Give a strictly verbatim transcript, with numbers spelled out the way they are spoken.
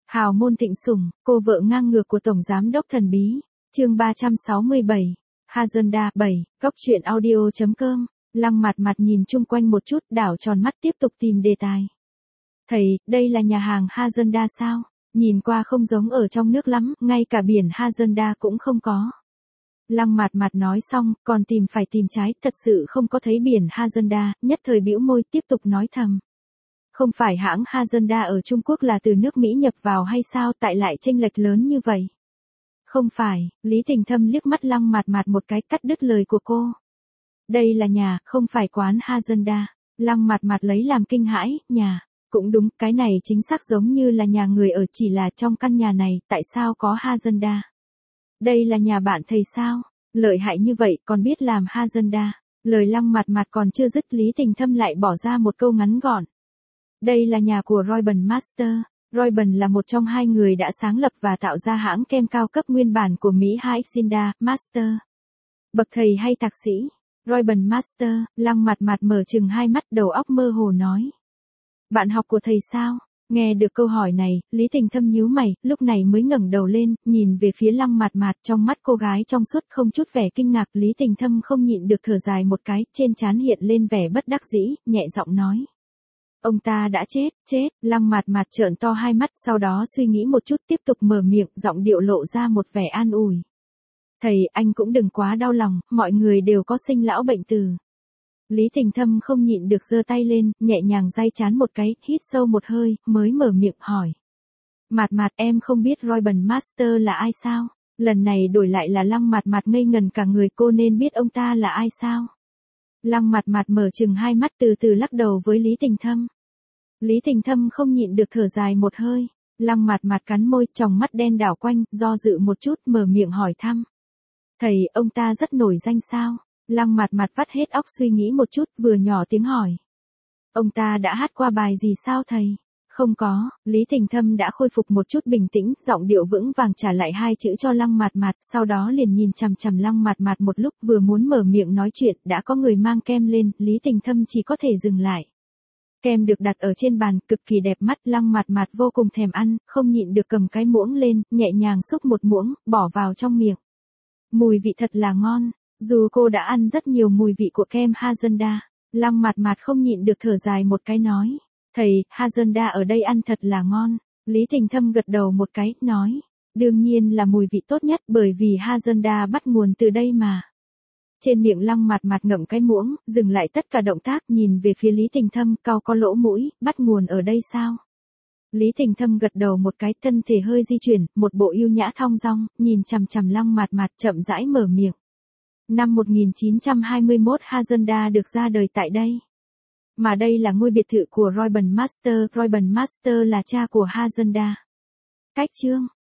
Hào môn thịnh sủng, cô vợ ngang ngược của Tổng Giám đốc thần bí. Chương ba trăm sáu mươi bảy. Hazanda bảy, góc truyện audio chấm com. Lăng Mạt Mạt nhìn chung quanh một chút, đảo tròn mắt tiếp tục tìm đề tài. Thầy, đây là nhà hàng Hazanda sao? Nhìn qua không giống ở trong nước lắm, ngay cả biển Hazanda cũng không có. Lăng Mạt Mạt nói xong, còn tìm phải tìm trái, thật sự không có thấy biển Hazanda, nhất thời bĩu môi tiếp tục nói thầm. Không phải hãng Hazanda ở Trung Quốc là từ nước Mỹ nhập vào hay sao, tại lại chênh lệch lớn như vậy? Không phải, Lý Tình Thâm liếc mắt Lăng Mạt Mạt một cái, cắt đứt lời của cô. Đây là nhà, không phải quán Hazanda. Lăng Mạt Mạt lấy làm kinh hãi, nhà. Cũng đúng, cái này chính xác giống như là nhà người ở, chỉ là trong căn nhà này, tại sao có Hazanda? Đây là nhà bạn thầy sao? Lợi hại như vậy, còn biết làm Hazanda. Lời Lăng Mạt Mạt còn chưa dứt, Lý Tình Thâm lại bỏ ra một câu ngắn gọn. Đây là nhà của Ray-Ban Master. Ray-Ban là một trong hai người đã sáng lập và tạo ra hãng kem cao cấp nguyên bản của Mỹ Haixinda, Master. Bậc thầy hay thạc sĩ? Ray-Ban Master. Lăng Mạt Mạt mở trừng hai mắt, đầu óc mơ hồ nói. Bạn học của thầy sao? Nghe được câu hỏi này, Lý Tình Thâm nhíu mày, lúc này mới ngẩng đầu lên, nhìn về phía Lăng Mạt Mạt, trong mắt cô gái trong suốt không chút vẻ kinh ngạc. Lý Tình Thâm không nhịn được thở dài một cái, trên trán hiện lên vẻ bất đắc dĩ, nhẹ giọng nói. Ông ta đã chết, chết. Lăng Mạt Mạt trợn to hai mắt, sau đó suy nghĩ một chút tiếp tục mở miệng, giọng điệu lộ ra một vẻ an ủi. Thầy, anh cũng đừng quá đau lòng, mọi người đều có sinh lão bệnh tử. Lý Tình Thâm không nhịn được giơ tay lên, nhẹ nhàng day trán một cái, hít sâu một hơi, mới mở miệng hỏi. Mạt Mạt, em không biết Ray-Ban Master là ai sao? Lần này đổi lại là Lăng Mạt Mạt ngây ngần cả người, cô nên biết ông ta là ai sao? Lăng Mạt Mạt mở trừng hai mắt, từ từ lắc đầu với Lý Tình Thâm. Lý Tình Thâm không nhịn được thở dài một hơi. Lăng Mạt Mạt cắn môi, tròng mắt đen đảo quanh, do dự một chút, mở miệng hỏi thăm. Thầy, ông ta rất nổi danh sao? Lăng Mạt Mạt vắt hết óc suy nghĩ một chút, vừa nhỏ tiếng hỏi. Ông ta đã hát qua bài gì sao thầy? Không có. Lý Tình Thâm đã khôi phục một chút bình tĩnh, giọng điệu vững vàng trả lại hai chữ cho Lăng Mạt Mạt, sau đó liền nhìn chằm chằm Lăng Mạt Mạt một lúc, vừa muốn mở miệng nói chuyện, đã có người mang kem lên, Lý Tình Thâm chỉ có thể dừng lại. Kem được đặt ở trên bàn, cực kỳ đẹp mắt, Lăng Mạt Mạt vô cùng thèm ăn, không nhịn được cầm cái muỗng lên, nhẹ nhàng xúc một muỗng, bỏ vào trong miệng. Mùi vị thật là ngon. Dù cô đã ăn rất nhiều mùi vị của kem Hazanda, Lăng Mạt Mạt không nhịn được thở dài một cái nói. Thầy, Hazanda ở đây ăn thật là ngon. Lý Tình Thâm gật đầu một cái, nói. Đương nhiên là mùi vị tốt nhất, bởi vì Hazanda bắt nguồn từ đây mà. Trên miệng Lăng Mạt Mạt ngậm cái muỗng, dừng lại tất cả động tác, nhìn về phía Lý Tình Thâm, cau có lỗ mũi, bắt nguồn ở đây sao? Lý Tình Thâm gật đầu một cái, thân thể hơi di chuyển, một bộ yêu nhã thong dong, nhìn chằm chằm Lăng Mạt Mạt, chậm rãi mở miệng. Năm một nghìn chín trăm hai mươi mốt Hazanda được ra đời tại đây. Mà đây là ngôi biệt thự của Ray-Ban Master, Ray-Ban Master là cha của Hazanda. Cách chương